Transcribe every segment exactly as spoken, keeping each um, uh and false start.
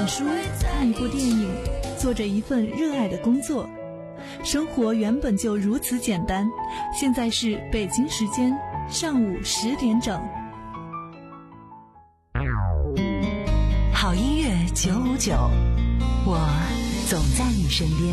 书、看一部电影，做着一份热爱的工作。生活原本就如此简单。现在是北京时间上午十点整。 好音乐九五九，我总在你身边。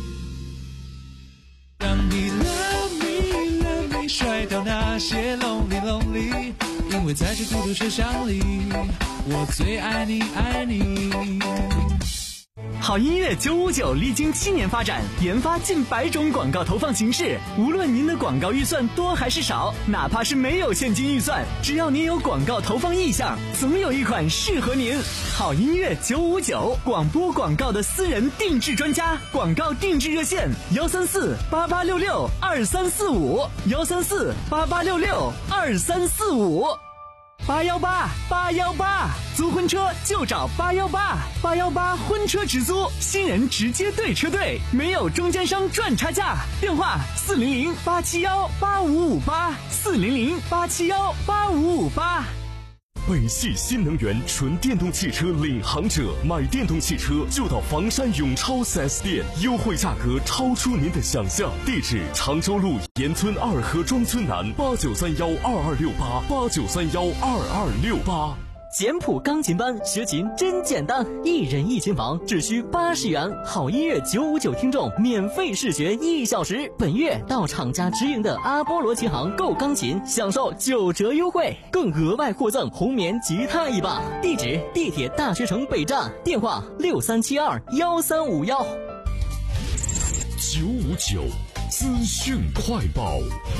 让你 love me love me 甩掉那些 lonely lonely， 因为在这孤独车厢里，我最爱你爱你。 好音乐九五九历经七年发展，研发近百种广告投放形式。无论您的广告预算多还是少，哪怕是没有现金预算，只要您有广告投放意向，总有一款适合您。好音乐九五九，广播广告的私人定制专家，广告定制热线：幺三四八八六六二三四五，幺三四八八六六二三四五。八幺八八幺八，租婚车就找八幺八，八幺八婚车直租，新人直接对车队，没有中间商赚差价。电话四零零八七幺八五五八，四零零八七幺八五五八。 北汽新能源纯电动汽车领航者，买电动汽车就到房山永超 四 S 店，优惠价格超出您的想象。地址：常州路沿村二河庄村南，八九三幺二二六八，八九三幺二二六八。 简谱钢琴班学琴真简单，一人一琴房只需八十元，好音乐九五九听众免费试学一小时。本月到厂家直营的阿波罗琴行购钢琴，享受九折优惠，更额外获赠红棉吉他一把。地址：地铁大学城北站，电话六三七二幺三五幺。 九五九资讯快报。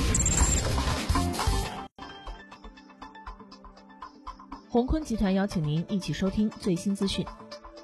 宏坤集团邀请您一起收听最新资讯。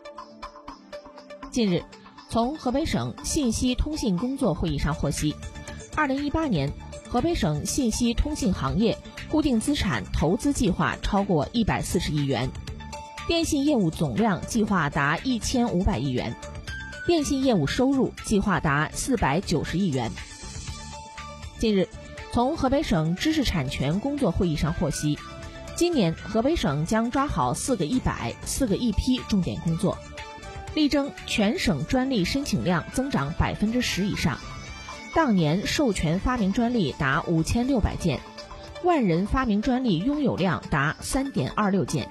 近日，从河北省信息通信工作会议上获悉，二零一八年河北省信息通信行业固定资产投资计划超过一百四十亿元，电信业务总量计划达一千五百亿元，电信业务收入计划达四百九十亿元。近日，从河北省知识产权工作会议上获悉，今年河北省将抓好四个一百、四个一批重点工作，力争全省专利申请量增长百分之十以上，当年授权发明专利达五千六百件，万人发明专利拥有量达三点二六件。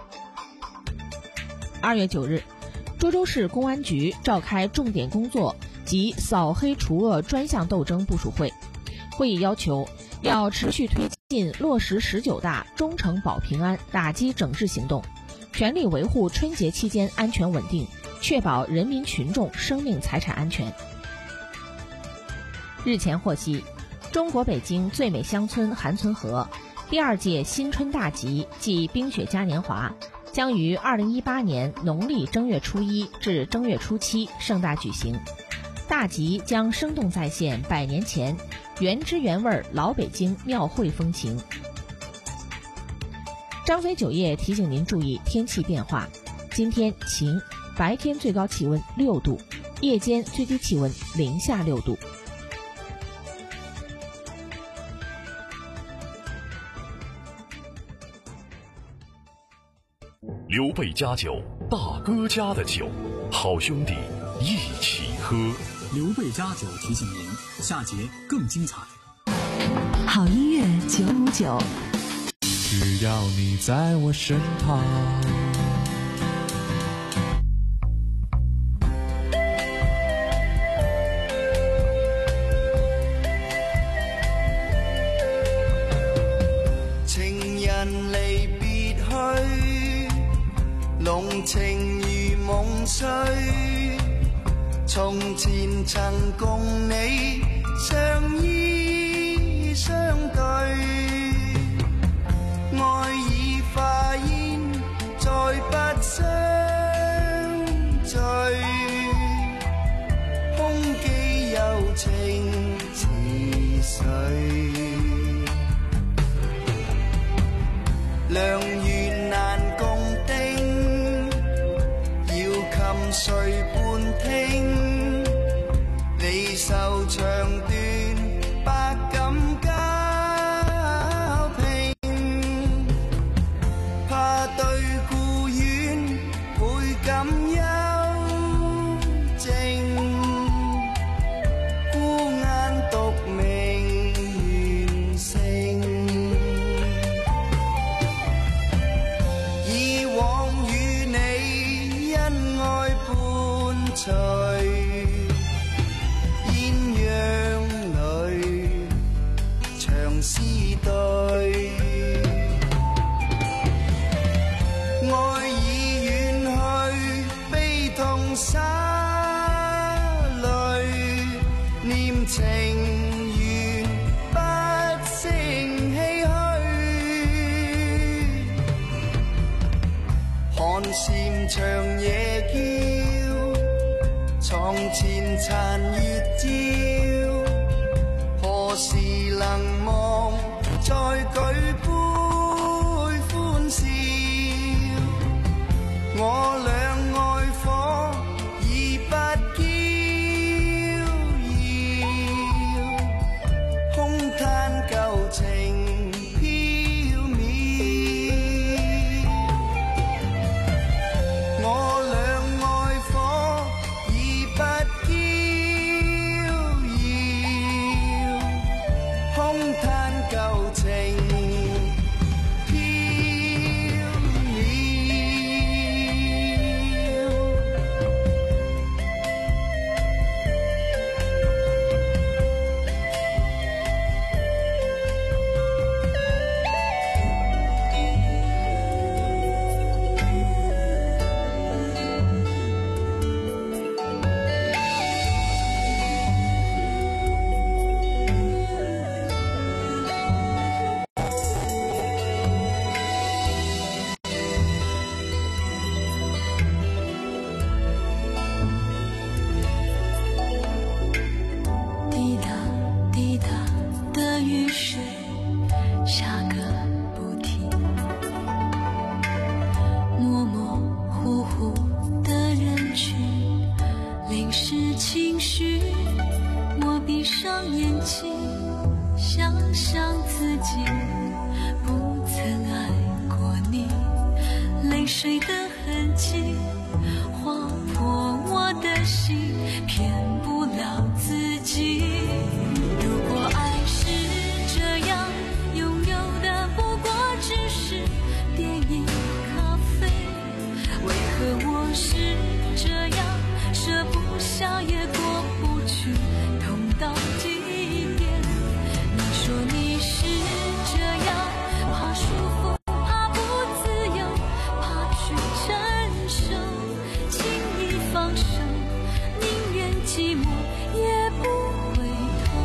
二月九日，涿州市公安局召开重点工作及扫黑除恶专项斗争部署会，会议要求要持续推进落实十九大忠诚保平安打击整治行动，全力维护春节期间安全稳定，确保人民群众生命财产安全。日前获悉，中国北京最美乡村韩村河第二届新春大集暨冰雪嘉年华将于二零一八年农历正月初一至正月初七盛大举行。大集将生动再现百年前原汁原味老北京庙会风情。张飞酒业提醒您注意天气变化，今天晴，白天最高气温六度，夜间最低气温零下六度。 刘备家酒，大哥家的酒，好兄弟一起喝。 刘备家酒提醒您，下节更精彩。 好音乐九五九， 只要你在我身旁。 情人離別去，濃情如夢碎，從前曾共你相依相對，愛已化煙，再不相聚，空記柔情似水，良緣難共定，要琴誰伴聽，離愁長短百感交拼，怕對故園倍感蟬長夜叫，床前殘月照，何時能望再舉杯歡笑？我倆愛火已不嬌遙，空嘆舊情飄渺。我倆愛火已不嬌遙，空嘆舊情飄渺。 滴答滴答的雨水下个不停，模模糊糊的人群淋湿情绪。我闭上眼睛，想象自己不曾爱过你，泪水的痕迹划破我的心，骗不了自己。如果爱是这样，拥有的不过只是电影咖啡，为何我是这样，舍不下也过不去，痛到极点？你说你是这样，怕束缚，怕不自由，怕去承受，轻易放手，宁愿寂寞也不回头。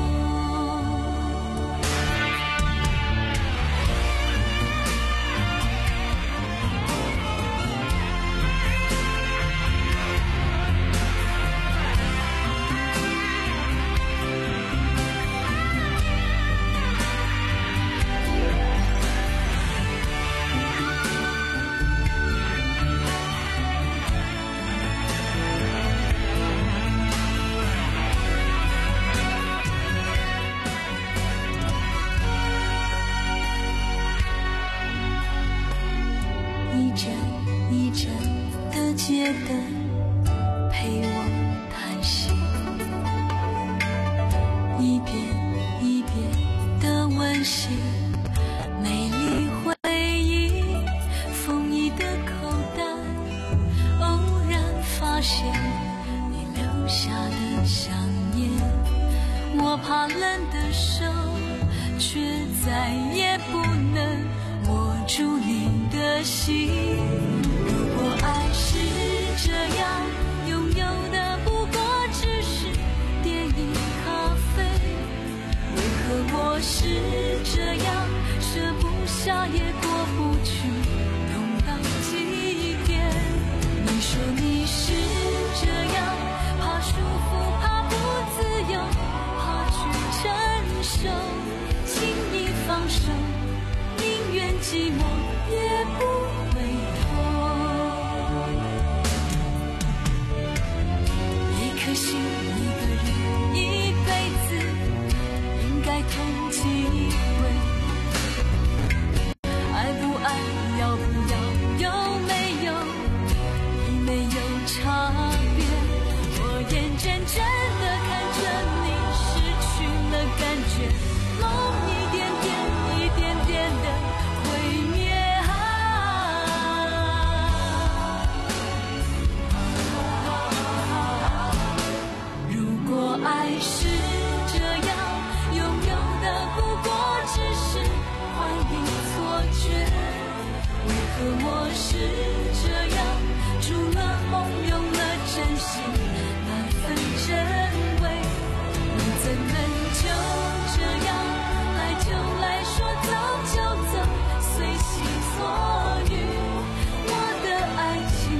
一盏一盏的街灯陪我叹息，一遍一遍的温习，美丽回忆，风衣的口袋，偶然发现你留下的香烟，我怕冷的手，却再也不能握住你的心。如果爱是这样，拥有的不过只是电影咖啡，为何我是这样，舍不下也过不去，痛到极点？你说你是这样，怕束缚，怕不自由，怕去承受，轻易放手，宁愿寂寞也不回头。一颗心一个人一辈子，应该痛几回？爱不爱，要不要，有没有，已没有差别。我眼睁睁地看着你失去了感觉，梦一点点一点点的毁灭啊。如果爱是这样，拥有的不过只是幻影错觉，为何我是这样，除了梦用了真心，难分真伪？你怎能就这样来就来，说走就走，随心所欲？我的爱情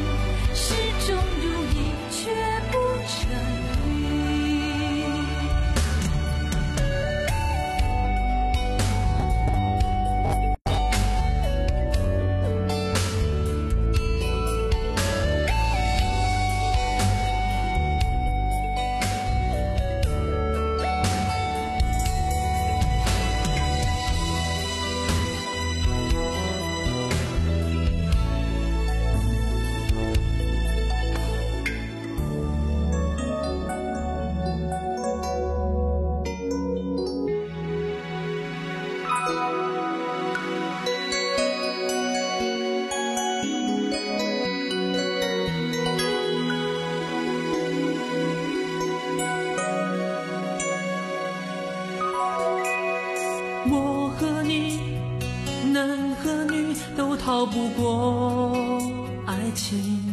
男和女都逃不过爱情，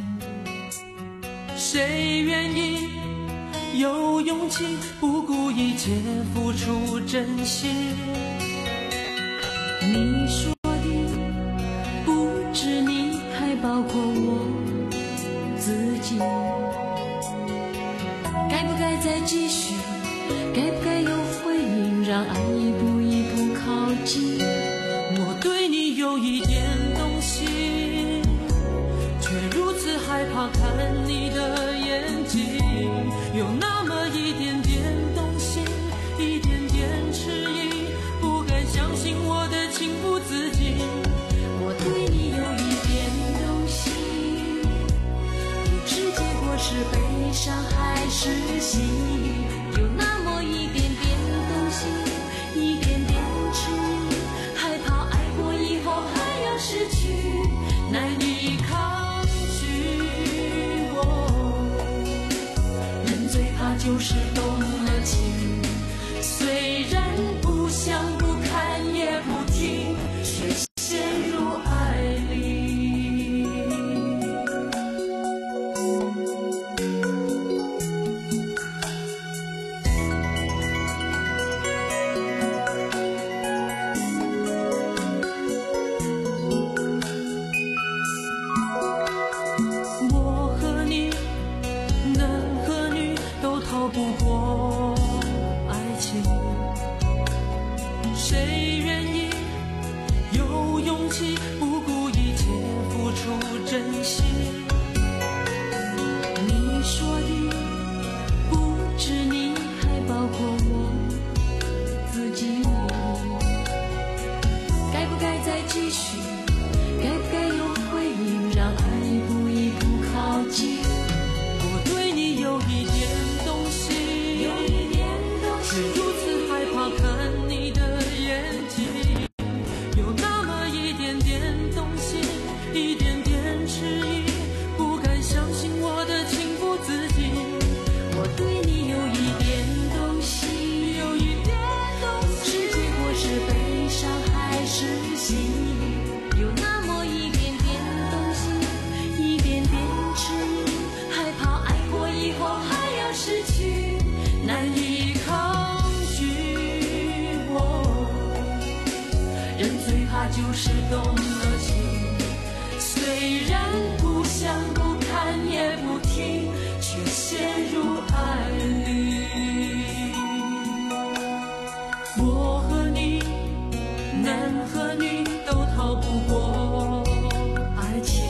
谁愿意有勇气不顾一切付出真心？你说的不止你，还包括我自己。该不该再继续？该不该有回应？让爱一步一步靠近。我对你有一点动心，却如此害怕看你的眼睛，有那么一点点动心，一点点迟疑，不敢相信我的情不自禁。我对你有一点动心，不知结果是悲伤还是喜悦，有那么一点点动心，一点点迟疑，害怕爱过以后还要失去，难以抗拒。人最怕就是动了情，虽然不想不看也不听，却陷入爱里。我和你，男和女都逃不过爱情，谁愿意有勇气不顾一切付出真心？你说的不止你，还包括我自己。该不该再继续？该不该有回应？让爱一步一步靠近。我对你有一点动心，有一点动心，却如此害怕看你的眼睛，有那么一点点动心，一点点迟疑，不敢相信我的情不自禁。我对你有一点动心，有一点动心，不知结果是悲伤还是喜悦，有那么一点点动心，一点点迟疑，害怕爱过以后还要失去，难以抗拒。我人最怕就是动了情，虽然不想不看也不听，却陷入爱里。我和你，男和女都逃不过爱情，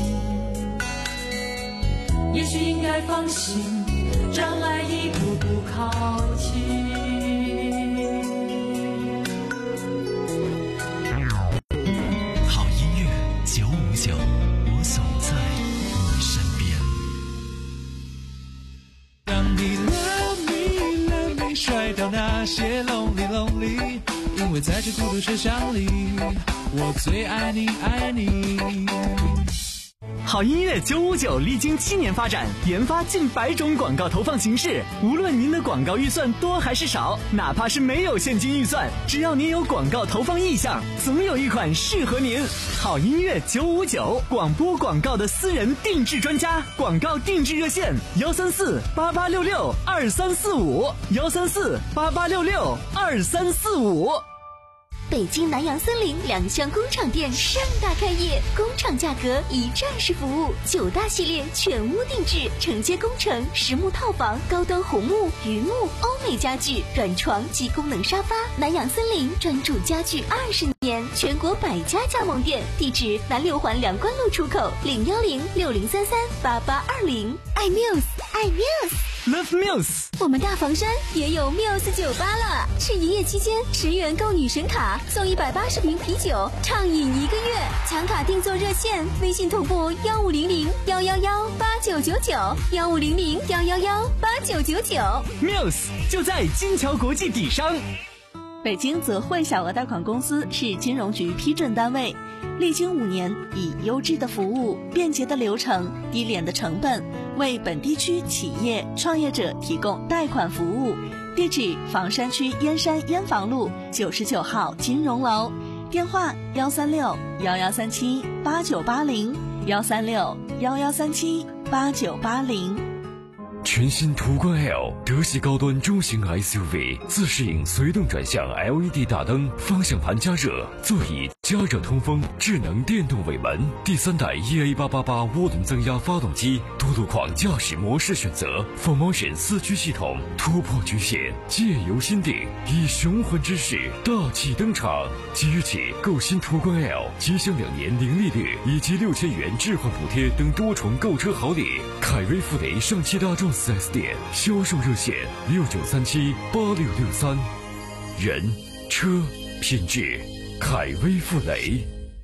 也许应该放心，让爱一步步靠近。 好音乐九五九，我总在你身边。 让你 love me love me 甩掉那些 lonely lonely， 因为在这孤独车厢里，我最爱你爱你。 好音乐九五九历经七年发展，研发近百种广告投放形式。无论您的广告预算多还是少，哪怕是没有现金预算，只要您有广告投放意向，总有一款适合您。好音乐九五九，广播广告的私人定制专家，广告定制热线幺三四八八六六二三四五幺三四八八六六二三四五。 北京南洋森林两厢工厂店盛大开业，工厂价格一站式服务，九大系列全屋定制，承接工程、实木套房、高端红木、榆木、欧美家具、软床及功能沙发。南洋森林专注家具二十年，全国百家加盟店，地址南六环两关路出口，零幺零六零三三八八二零。爱 Muse， 爱 Muse。Love Muse， 我们大房山也有 Muse 酒吧了。是营业期间，十元购女神卡送一百八十瓶啤酒，畅饮一个月。抢卡订座热线：微信同步幺五零零幺幺幺八九九九幺五零零幺幺幺八九九九。 Muse 就在金桥国际底商。 北京泽汇小额贷款公司是金融局批准单位，历经五年，以优质的服务、便捷的流程、低廉的成本，为本地区企业创业者提供贷款服务。地址：房山区燕山燕房路九十九号金融楼。 电话幺三六幺幺三七八九八零，幺三六幺幺三七八九八零。 全新途观 L 德系高端中型 S U V， 自适应随动转向 L E D 大灯，方向盘加热，座椅加热通风，智能电动尾门，第三代 E A 八八八涡轮增压发动机，多路况驾驶模式选择 ，Full Motion 四驱系统，突破局限，借由心定，以雄浑之势大气登场。即日起购新途观 L， 即享两年零利率以及六千元置换补贴等多重购车好礼。凯威富雷上汽大众四 S 店销售热线六九三七八六六三，人车品质，凯威富雷。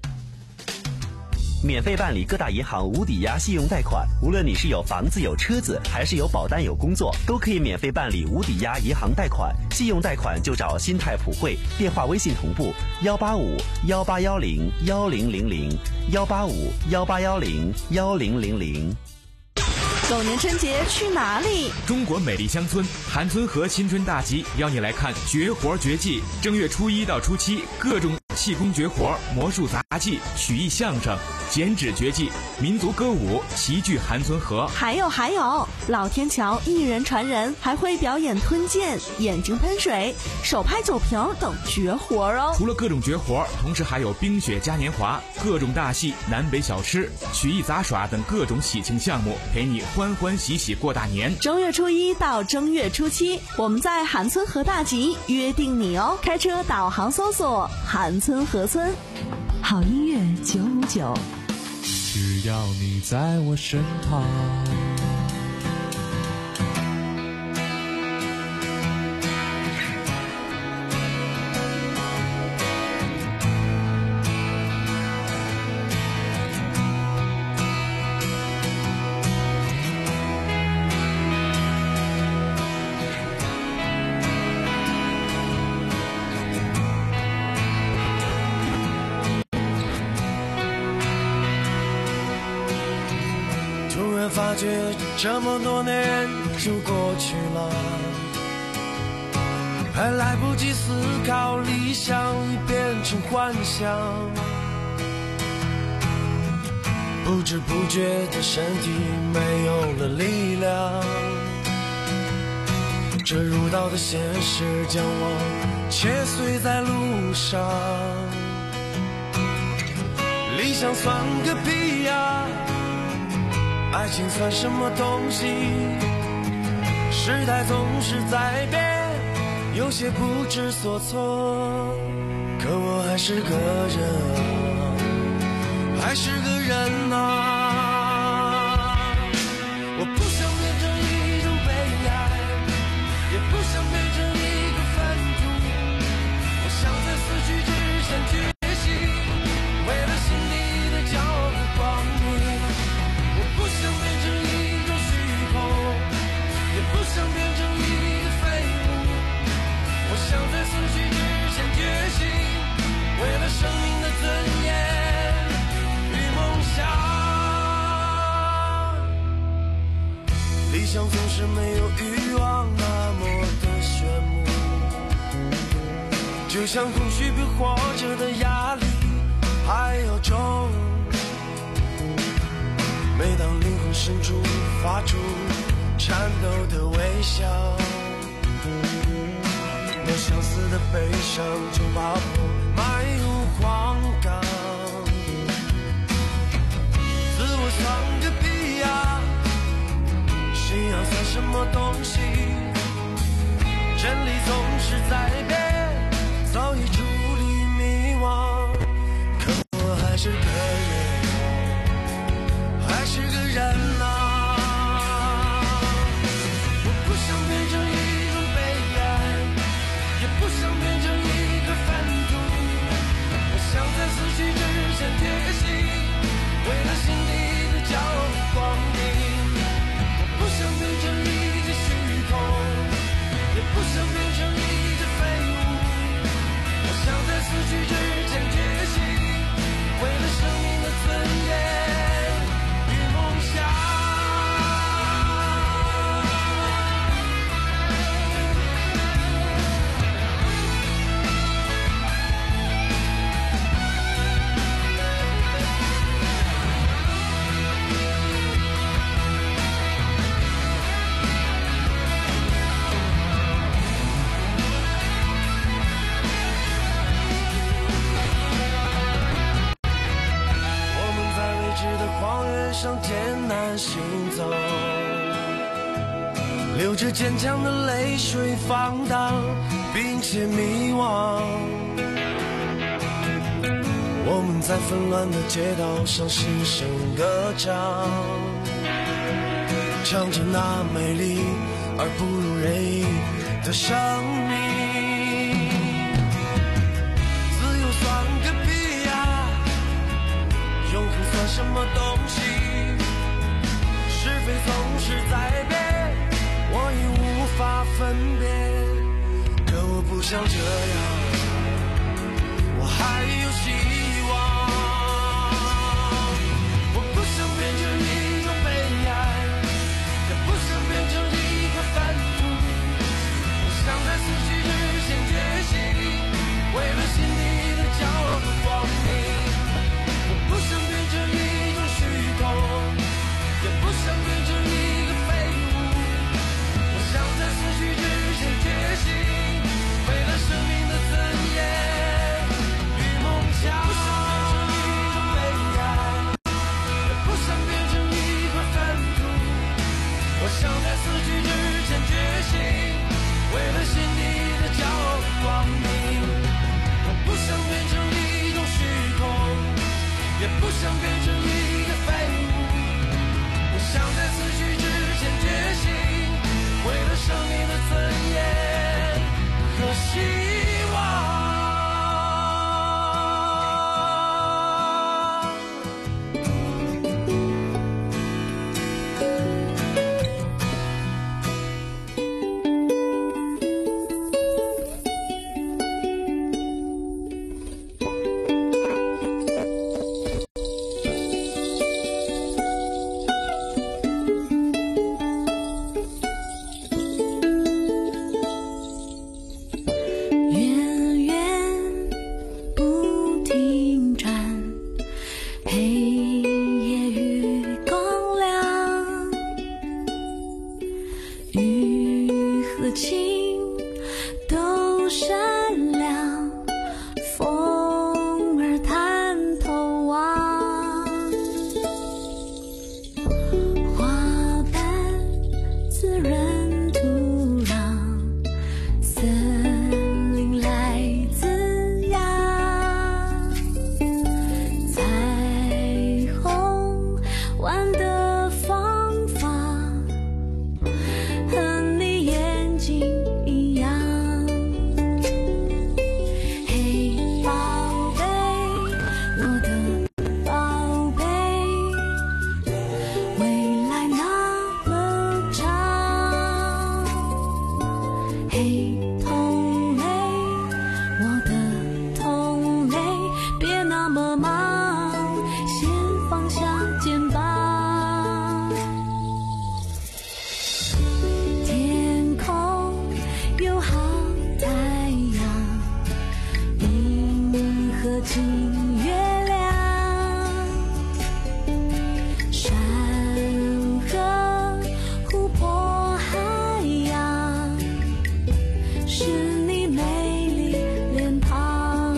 免费办理各大银行无抵押信用贷款，无论你是有房子有车子，还是有保单有工作，都可以免费办理无抵押银行贷款。信用贷款就找新泰普惠，电话微信同步幺八五幺八幺零幺零零零幺八五幺八幺零幺零零零。 狗年春节去哪里？ 中国美丽乡村韩村河新春大集邀你来看绝活绝技。正月初一到初七，各种气功绝活、魔术杂技、曲艺相声、剪纸绝技、民族歌舞齐聚韩村河。 还有还有，老天桥一人传人，还会表演吞剑、眼睛喷水、手拍酒瓶等绝活哦。 除了各种绝活，同时还有冰雪嘉年华、各种大戏、南北小吃、曲艺杂耍等各种喜庆项目，陪你欢欢喜喜过大年。 正月初一到正月初七，我们在韩村河大集约定你哦。开车导航搜索韩村河村。 好音乐九五九， 只要你在我身旁。 发觉这么多年就过去了，还来不及思考，理想已变成幻想，不知不觉的身体没有了力量，这如刀的现实将我切碎在路上。理想算个屁呀，爱情算什么东西？时代总是在变，有些不知所措，可我还是个人啊，还是个人啊。我不想变成一种悲哀，也不想变成一个粪土，我想在死去之前觉醒，为了心底的骄傲和光明。不想变成一种虚空，也不想变成一个废物，我想在死去之前觉醒，为了生命的尊严与梦想。理想总是没有欲望那么的炫目，就像空虚比活着的压力还要重。每当灵魂深处发出颤抖的微笑，那相似的悲伤就把我埋入荒港。自我算个屁呀，信仰算什么东西？真理总是在变，早已处理迷惘，可我还是个人，还是个人啊。我不想变成一种悲哀，也不想变成一个粪土，我想在死去之前觉醒，为了心底的骄傲和光明。我不想变成一个虚空，也不想变成一个废物，我想在死去之前觉醒，为了生命上艰难行走，流着坚强的泪水放荡并且迷惘。我们在纷乱的街道上失声歌唱，唱着那美丽而不如人意的生命。自由算个屁呀，永恒算什么东西？是非总是在变，我已无法分辨。可我不想这样，我还有希望。我不想变成一种悲哀，也不想变成一个凡夫。我想在死去之前觉醒，为了心底的骄傲和光明。我不想变成一种虚空，也不想变成一个废物。我想在死去之前觉醒，为了生命的尊严与梦想。不想变成一种悲哀，也不想变成一块粪土。我想在死去之前觉醒，为了心底的骄傲和光明。我不想变成一种虚空，也不想变成一个废物。我想在死去之前觉醒，为了生命的尊严和希望。 源源不停转，黑夜与光亮，雨和晴都闪亮，风儿探头望，花瓣滋润土壤，森林来滋养，彩虹玩的方法和你眼睛一样。嘿，宝贝，我的宝贝，未来那么长。嘿，同类，我的同类，别那么忙，先放下肩膀。天空有好太阳，银河金月亮，山河湖泊海洋，是你美丽脸庞。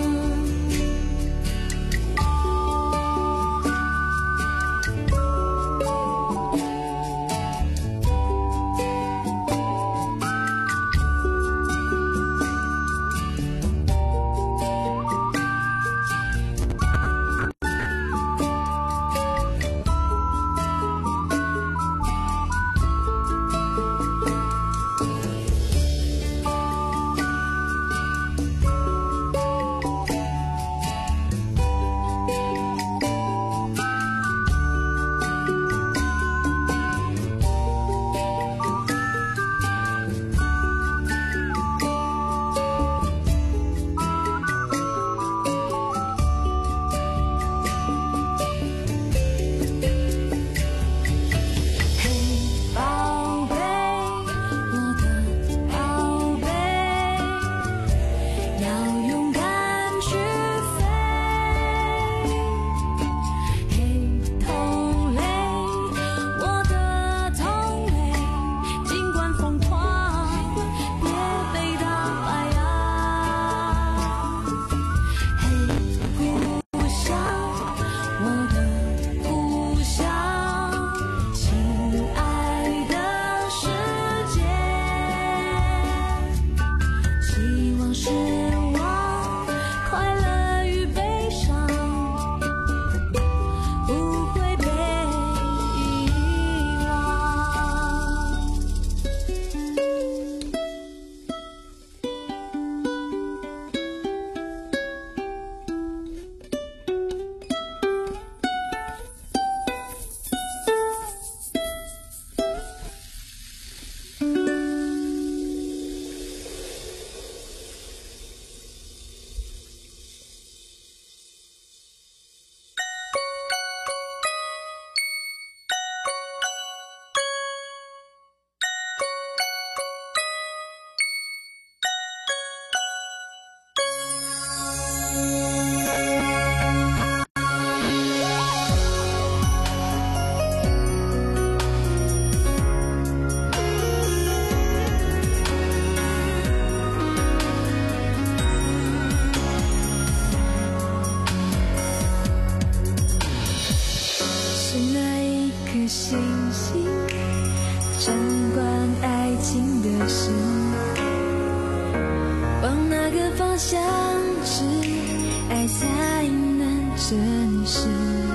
方向是爱才能真实。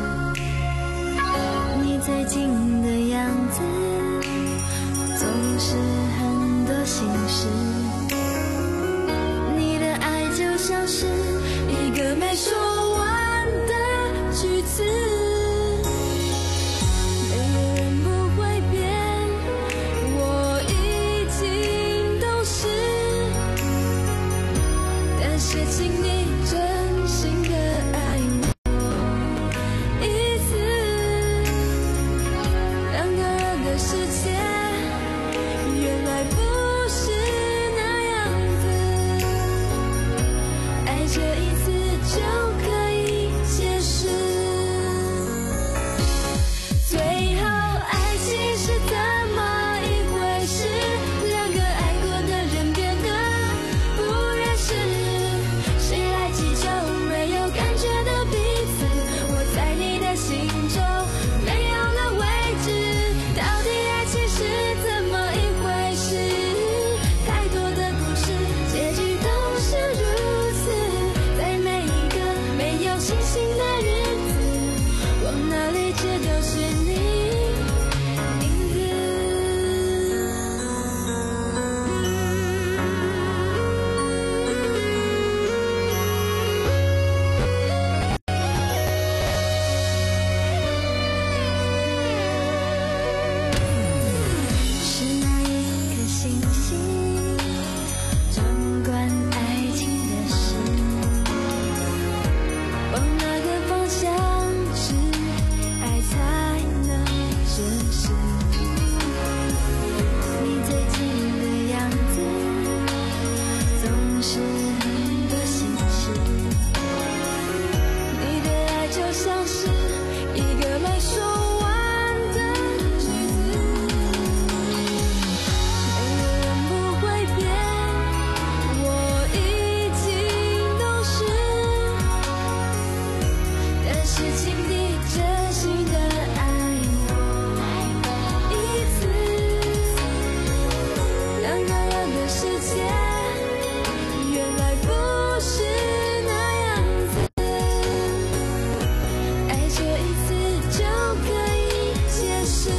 你最近的样子总是很多心事，你的爱就像是一个没说完的句子，没有人不会变，我已经懂事，但是请你真心的爱我一次，两个人的世界原来不是那样子，爱这一次就可以结束。最后爱情是怎么一回事？两个爱过的人变得不认识，谁来计较没有感觉的彼此？我在你的心中没有了位置，到底爱情是怎么一回事？太多的故事，结局都是如此，在每一个没有星星的日子，往哪里指都是你影子。是那一颗星星掌管爱情的事，往哪个方向指，爱才能真实。你最近的样子总是很多心事，你的爱就像是一个没说完的句子，没有人不会变，我已经懂事，但是请你真心的爱我一次，两个人的世界原来不是那样子，爱这一次就可以结束。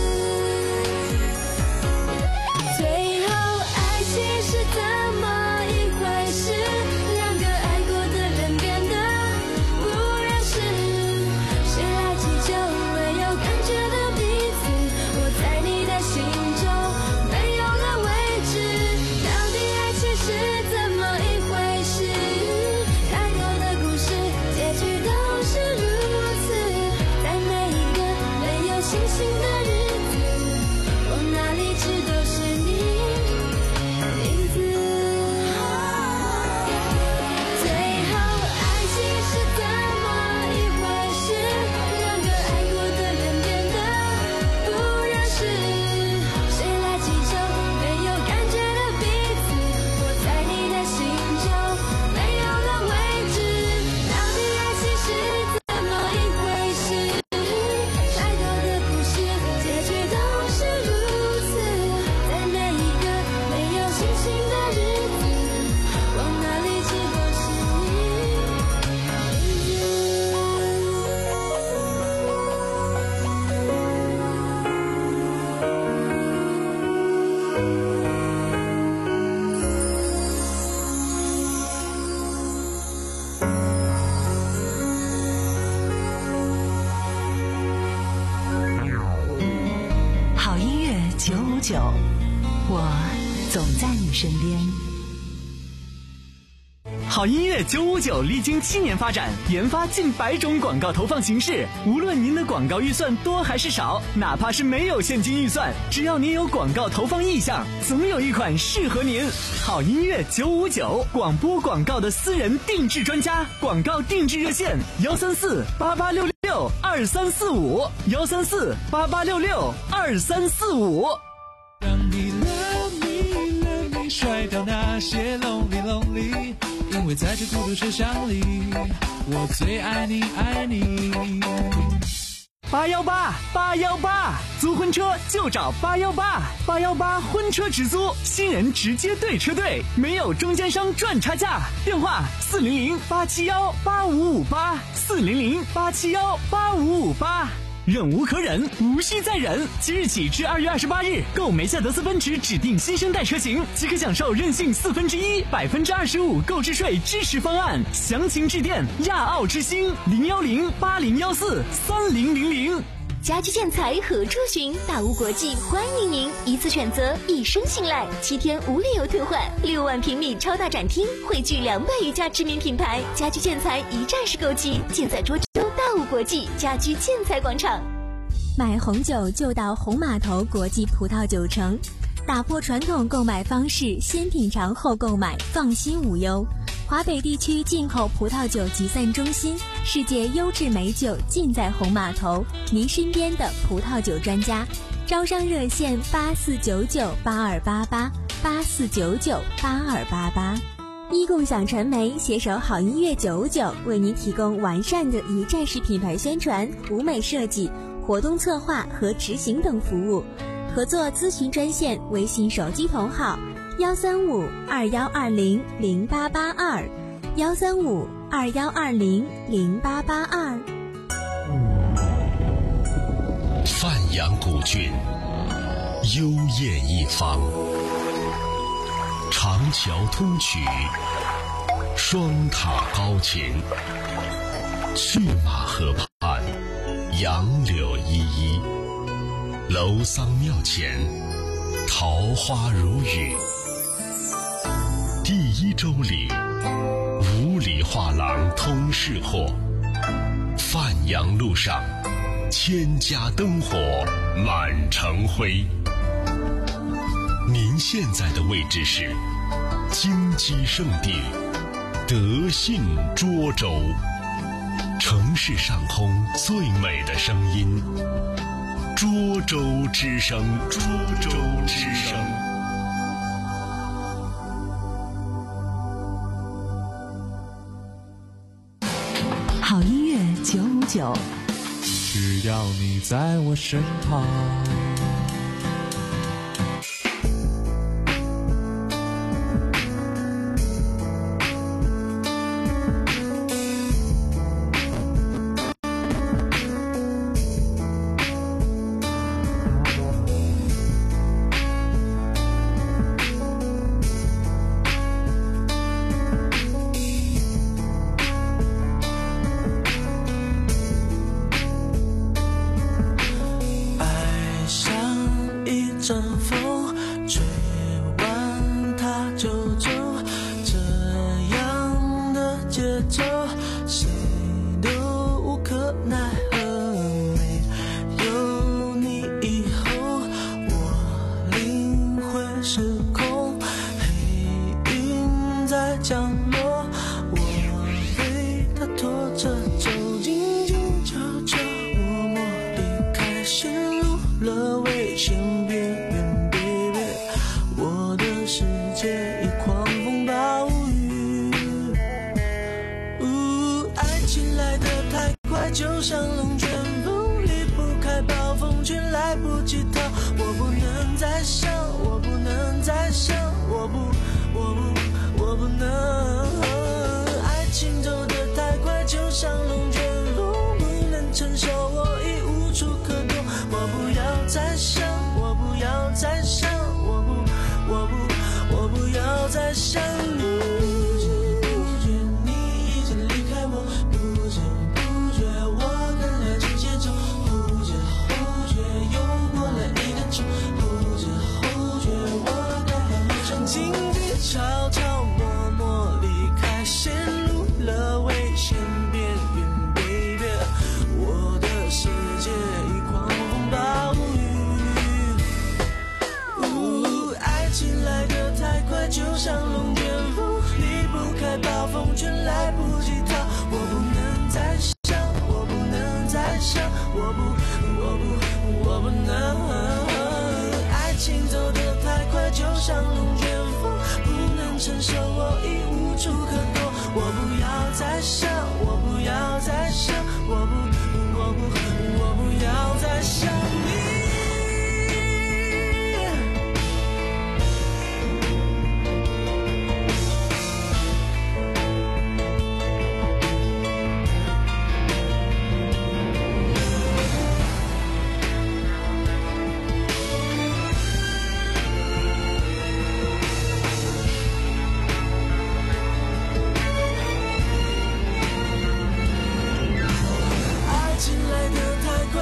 最后爱情是怎么一回事？两个爱过的人变得不认识，谁来计较没有感觉的彼此？我在你的心中没有了位置，到底爱情是怎么一回事？太多的故事，结局都是如此，在每一个没有星星的日子，往哪里指都是你影子。最后爱情是怎么一回事？两个爱过的人变得不认识，谁来计较没有感觉的彼此？我在你的心中没有了位置，到底爱情是怎么一回事？太多的故事，结局都是如此，在每一个没有星星的日子，往哪里指都是你影好音乐九五九，我总在你身边。 好音乐九五九历经七年发展，研发近百种广告投放形式。无论您的广告预算多还是少，哪怕是没有现金预算，只要您有广告投放意向，总有一款适合您。好音乐九五九，广播广告的私人定制专家，广告定制热线：幺三四八八六六二三四五，幺三四八八六六二三四五。 让你 love me love me 甩掉那些 lonely lonely， 因为在这孤独车厢里，我最爱你爱你。 八幺八八幺八，租婚车就找八幺八八幺八婚车直租，新人直接对车队，没有中间商赚差价。电话四零零八七幺八五五八，四零零八七幺八五五八。忍无可忍，无需再忍。即日起至二月二十八日，购梅赛德斯奔驰指定新生代车型，即可享受任性四分之一、百分之二十五购置税支持方案。详情致电亚奥之星零幺零八零幺四三零零零。 家居建材何处寻？大屋国际欢迎您，一次选择，一生信赖，七天无理由退换，六万平米超大展厅，汇聚两百余家知名品牌，家居建材一站式购齐，尽在涿州大屋国际家居建材广场。 买红酒就到红码头国际葡萄酒城，打破传统购买方式，先品尝后购买，放心无忧。华北地区进口葡萄酒集散中心，世界优质美酒尽在红码头，您身边的葡萄酒专家。招商热线八四九九八二八八八四九九八二八八。一共享传媒携手好音乐九五九，为您提供完善的一站式品牌宣传、舞美设计、活动策划和执行等服务。合作咨询专线微信手机同号幺三五二幺二零零八八二，幺三五二幺二零零八八二。 范阳古郡，幽艳一方，长桥通衢，双塔高擎，去马河畔，杨柳依依，楼桑庙前，桃花如雨。第一周里，五里画廊通市货，范阳路上，千家灯火满城辉。您现在的位置是金鸡圣地德信涿州，城市上空最美的声音，涿州之声，涿州之声。 好音乐九五九， 只要你在我身旁。 阵风吹完它就走，这样的节奏谁都无可奈何。没有你以后，我领会时空，黑云在降落，我被它拖着走，静静悄悄默默离开，陷入了危险边。就像龙卷风，离不开暴风圈，来不及逃。我不能再想，我不能再想，我不，我不，我不能。爱情走得太快，就像龙卷风，不能承受，我已无处可躲。我不要再想，我不要再想，我不，我不，我不要再想你。悄悄默默离开，陷入了危险边缘 ，baby， 我的世界已狂风暴雨。呜，爱情来得太快，就像龙卷风，离不开暴风圈，来不及逃。我不能再想，我不能再想，我不，我不，我不能。爱情走得太快，就像龙卷风。承受，我已无处可躲。我不要再想，我不要再想，我不，我不，我不要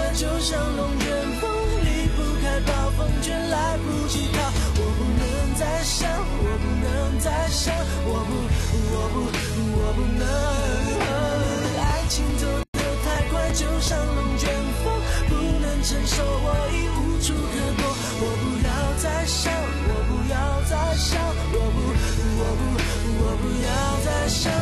就像龙卷风，离不开暴风圈，来不及逃。我不能再想，我不能再想，我不，我不，我不能。爱情走得太快，就像龙卷风，不能承受，我已无处可躲。我不要再想，我不要再想，我不，我不，我不要再想。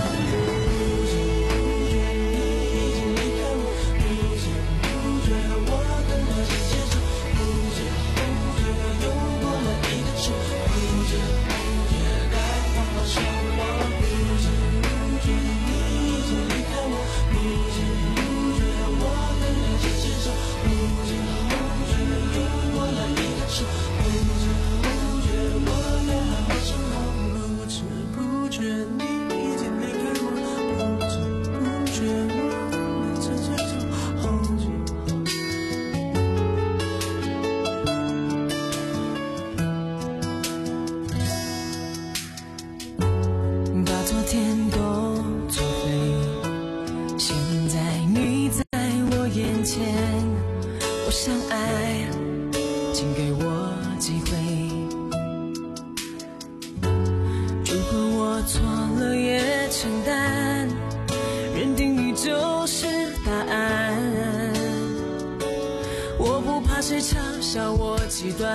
谁嘲笑我极端，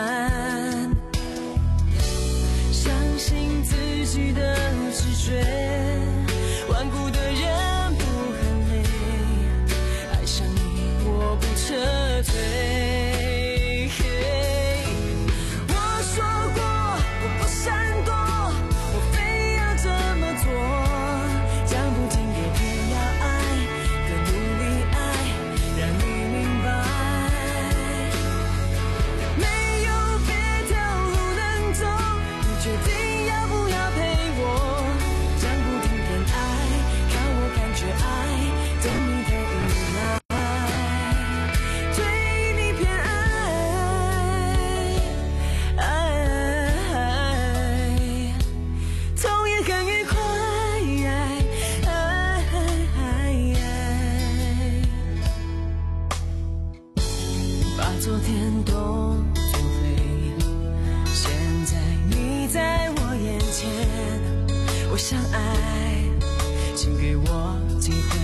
相信自己的直觉，顽固的人不很累，爱上你我不撤退。我说过我不闪躲，我非要这么做，讲不听也偏要爱，更努力爱，让你明白。决定要不要陪我，讲不停偏爱，看我感觉爱，对你的依赖，对你偏爱，痛也很愉快，把昨天都作废，现在你在我眼前，我想爱，请给我机会。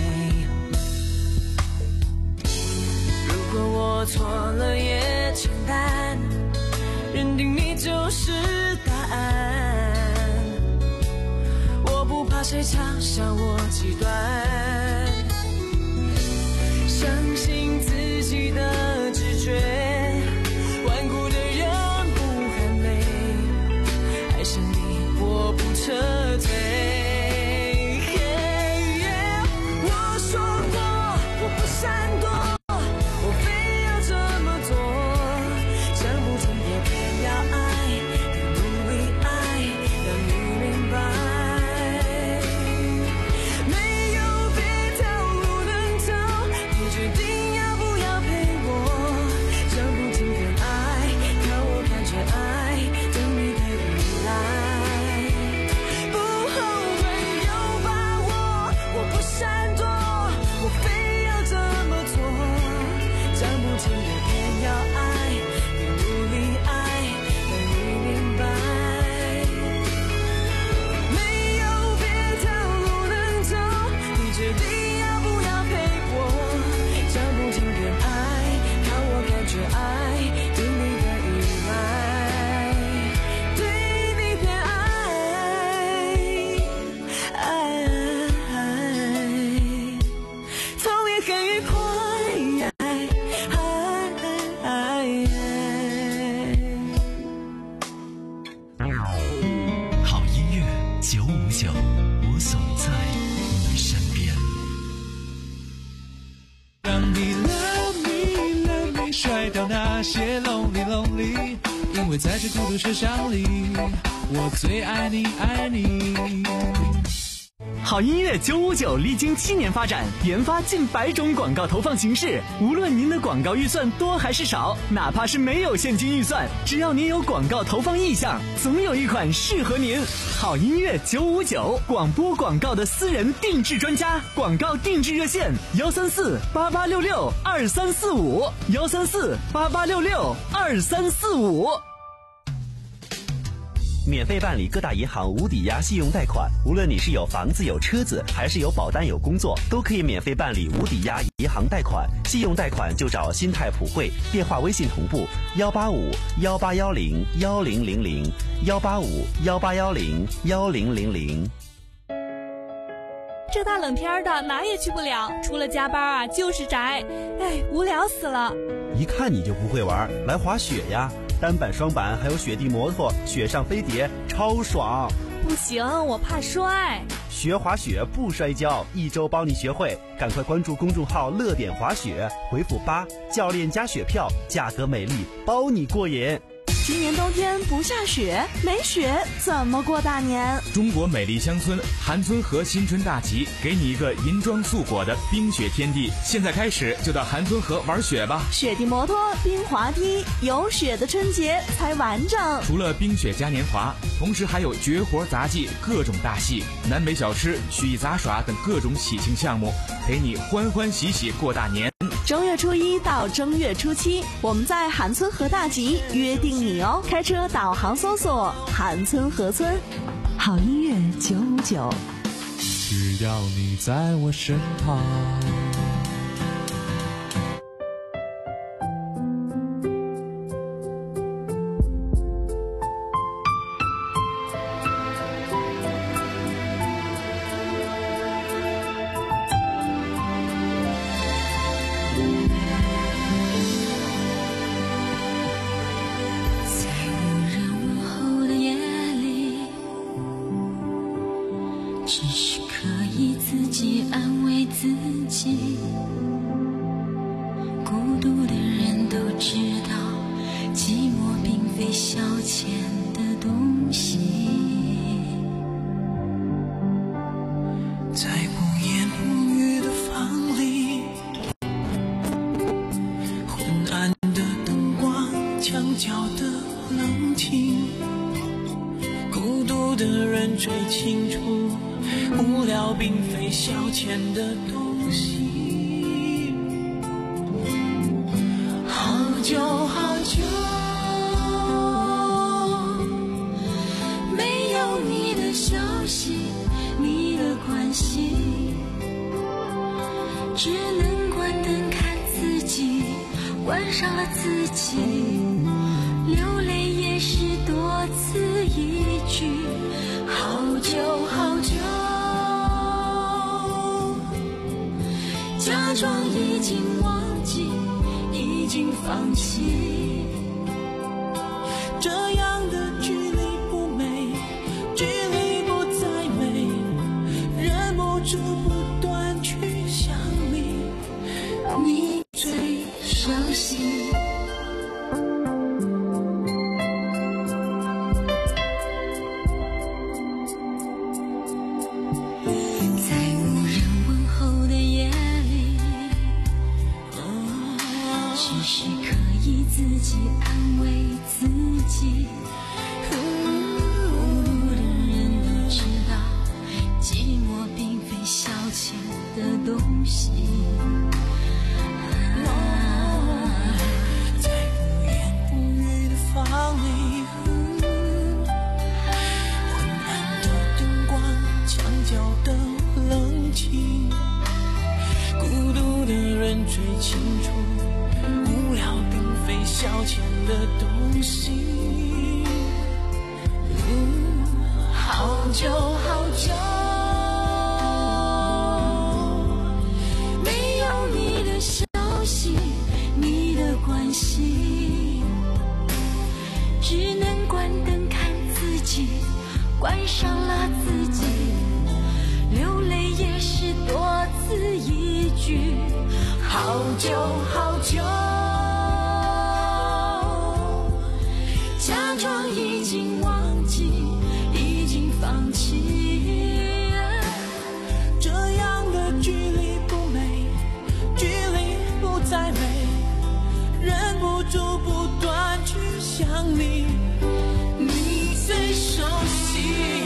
如果我错了也承担，认定你就是答案。我不怕谁嘲笑我极端，相信自己的直觉。撤退，我说过我不闪躲，我非要这么做，讲不听也偏要爱，更努力爱，让你明白，没有别条路能走，你决定要不要陪我，讲不听偏爱，看我感觉爱，对你的依赖。闪躲，我非要这么做，讲不听也偏要爱，更努力爱，让你明白，没有别条路能走，你决定要不要陪我，讲不听偏爱，看我感觉爱，对你的依赖，对你偏爱，爱。很愉快， 好音乐九五九，我总在你身边。 让你 love me love me 甩掉那些 lonely lonely， 因为在这孤独车厢里，我最爱你爱你。 好音乐九五九历经七年发展，研发近百种广告投放形式。无论您的广告预算多还是少，哪怕是没有现金预算，只要您有广告投放意向，总有一款适合您。好音乐九五九，广播广告的私人定制专家，广告定制热线：幺三四八八六六二三四五，幺三四八八六六二三四五。 免费办理各大银行无抵押信用贷款，无论你是有房子有车子，还是有保单有工作，都可以免费办理无抵押银行贷款。信用贷款就找新泰普惠，电话微信同步幺八五幺八幺零幺零零零幺八五幺八幺零幺零零零。 这大冷天的哪也去不了，除了加班啊就是宅，哎，无聊死了。 一看你就不会玩，来滑雪呀！单板、双板还有雪地摩托，雪上飞碟，超爽！ 不行，我怕摔。 学滑雪不摔跤，一周帮你学会。赶快关注公众号“乐点滑雪”，回复八，教练加雪票，价格美丽，包你过瘾。 今年冬天不下雪，没雪怎么过大年？ 中国美丽乡村韩村河新春大集，给你一个银装素裹的冰雪天地。现在开始就到韩村河玩雪吧！ 雪地摩托、冰滑梯，有雪的春节才完整。 除了冰雪嘉年华，同时还有绝活杂技、各种大戏、南北小吃、曲艺杂耍等各种喜庆项目，陪你欢欢喜喜过大年。 正月初一到正月初七，我们在韩村河大集约定你哦！开车导航搜索韩村河村。 好音乐九五九， 只要你在我身旁。 只是可以自己安慰自己，孤独的人都知道，寂寞并非消遣的东西。 在无言无语的房里，昏暗的灯光，墙角的冷清，孤独的人最清楚，无聊并非消遣的东西。好久好久没有你的消息，你的关系，只能关灯看自己，关上了自己，流泪也是多此一举。好久好久假装已经忘记，已经放弃，这样的距离不美，距离不再美，忍不住不断去想你，你最伤心。自己安慰自己，孤独的人都知道，寂寞并非消遣的东西。在无言无语的房里，昏暗的灯光，墙角的冷清，孤独的人最清楚，无聊并非消遣的东西。嗯，好久好久没有你的消息，你的关系，只能关灯看自己，关上了自己，流泪也是多此一举。好久好久假装已经忘记，已经放弃， 住不断去想你，你最熟悉。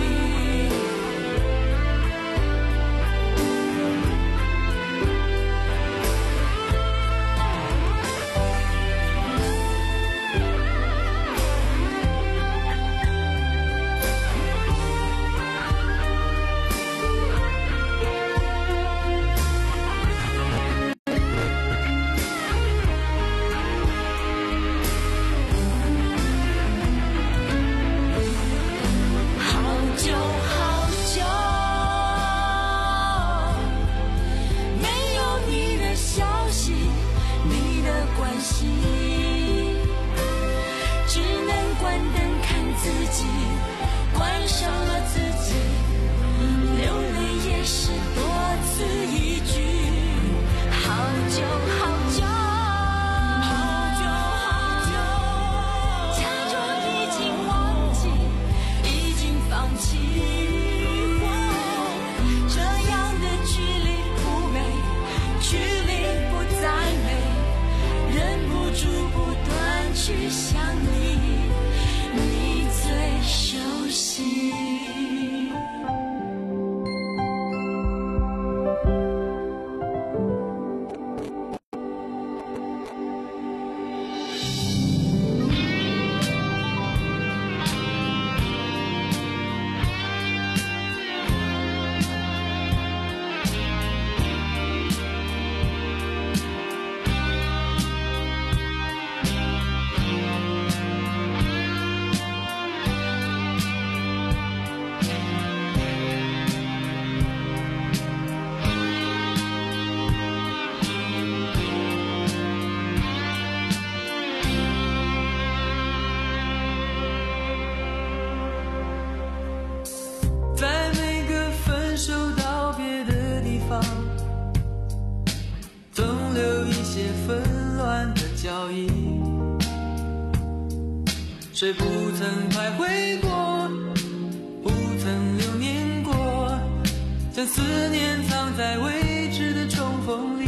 谁不曾徘徊过，不曾留念过，将思念藏在未知的重逢里，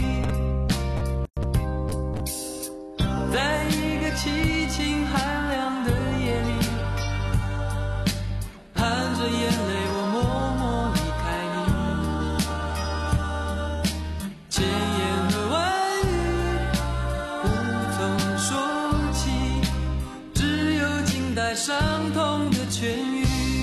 在一个凄清寒凉的夜里，含着眼泪我默默离开你，千言和万语无从说起，只有静待伤痛的痊愈。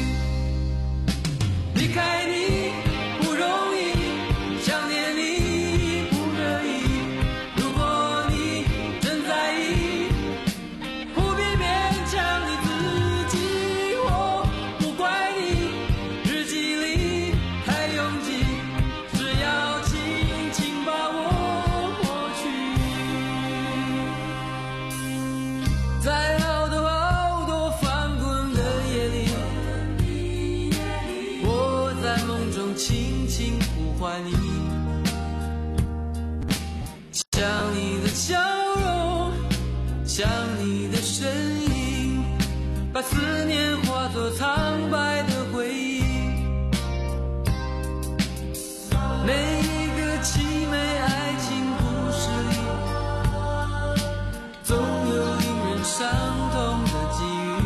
离开你不容易，想念你不得已，如果你真在意，不必勉强你自己。我不怪你日记里太拥挤，只要轻轻把我抹去。在好多好多翻滚的夜里，我在梦中轻轻呼唤你，想你的笑容，想你的身影，把思念化作苍白的回忆。每一个凄美爱情故事里，总有令人伤痛的际遇，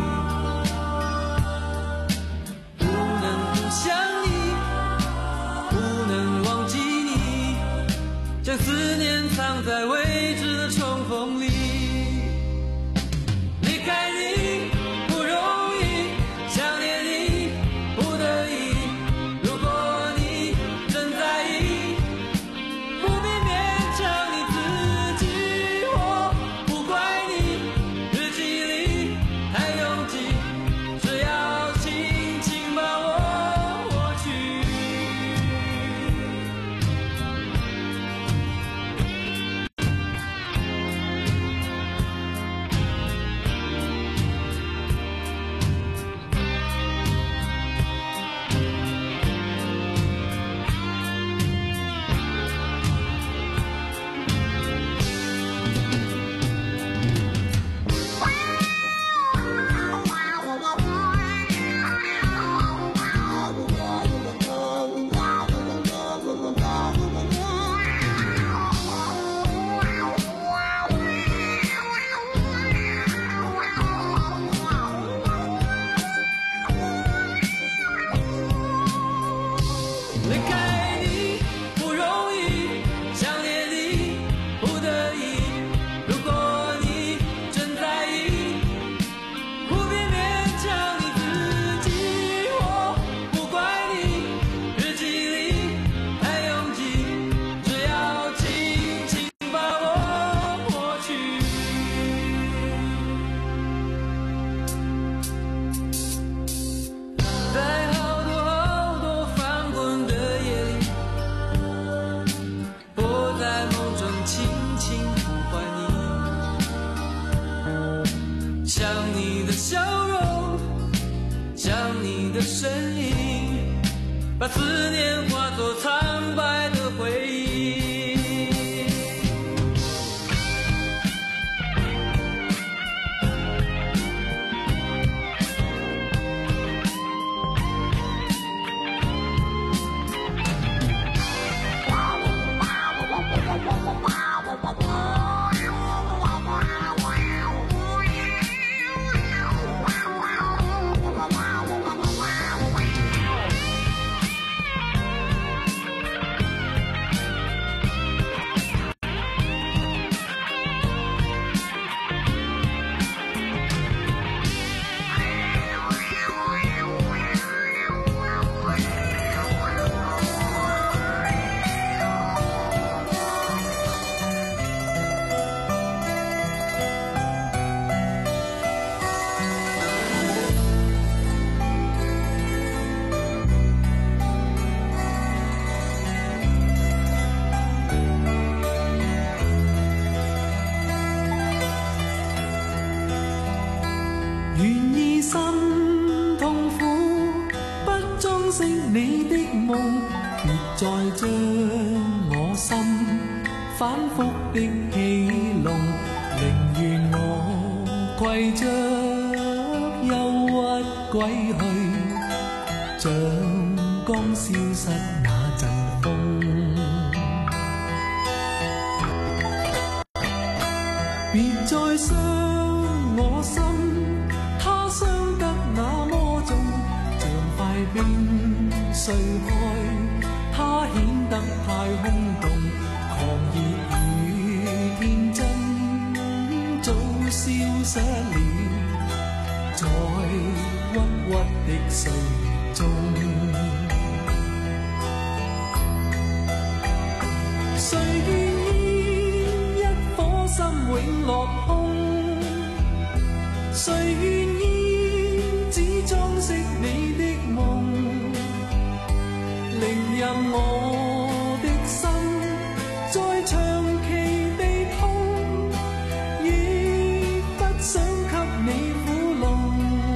不能不想你，不能忘记你，将思念藏在未知的重逢里。离开你不容易，想念的身影，把思念化作苍白的回忆。 你的夢，別再將我心反覆的戲弄，寧願我攜着憂鬱歸去，像剛消失那陣風。別再傷我心，它傷得那麼重，像塊冰碎開，它顯得太空洞，狂熱與天真早消失了，在鬱鬱的歲月中。誰願意一顆心永落空？誰願意只裝飾你的夢？令任我的心再長期地痛，亦不想給你苦弄。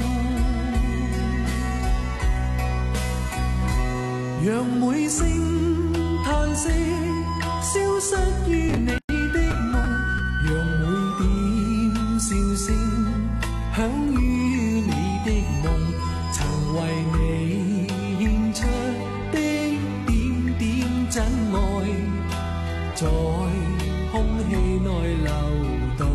讓每聲嘆息消失於你的夢，讓每點笑聲響於你的夢，曾為你獻出真愛在空氣內流動。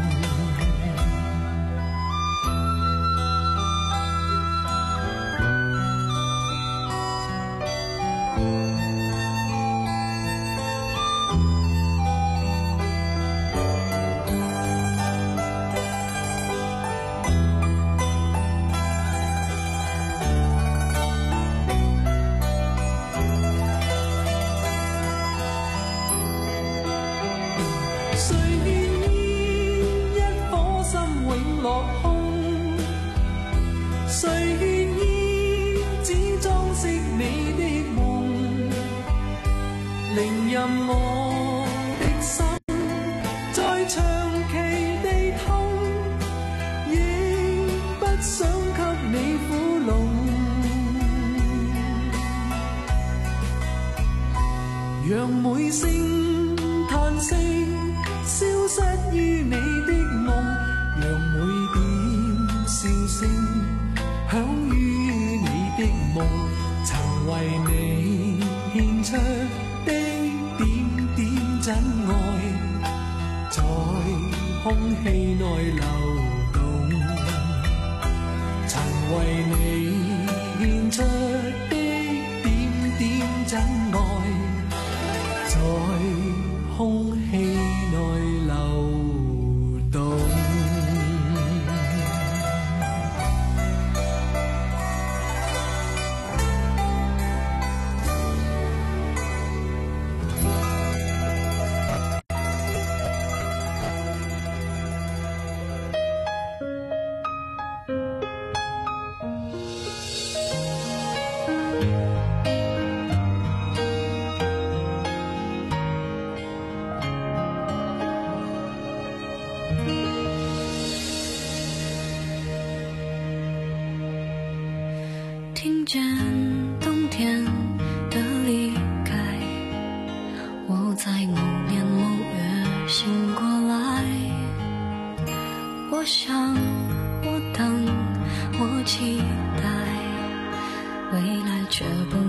誰願意一顆心永落空？誰願意只裝飾你的夢？令任我的心再長期地痛，亦不想給你苦弄。讓每聲嘆息消失於你的夢，讓每點笑聲響於你的夢，曾為你獻出的點點真愛在空氣內流動，曾為你獻出的點點真愛在空氣內流動。 见冬天的离开，我在某年某月醒过来。我想，我等，我期待，未来却不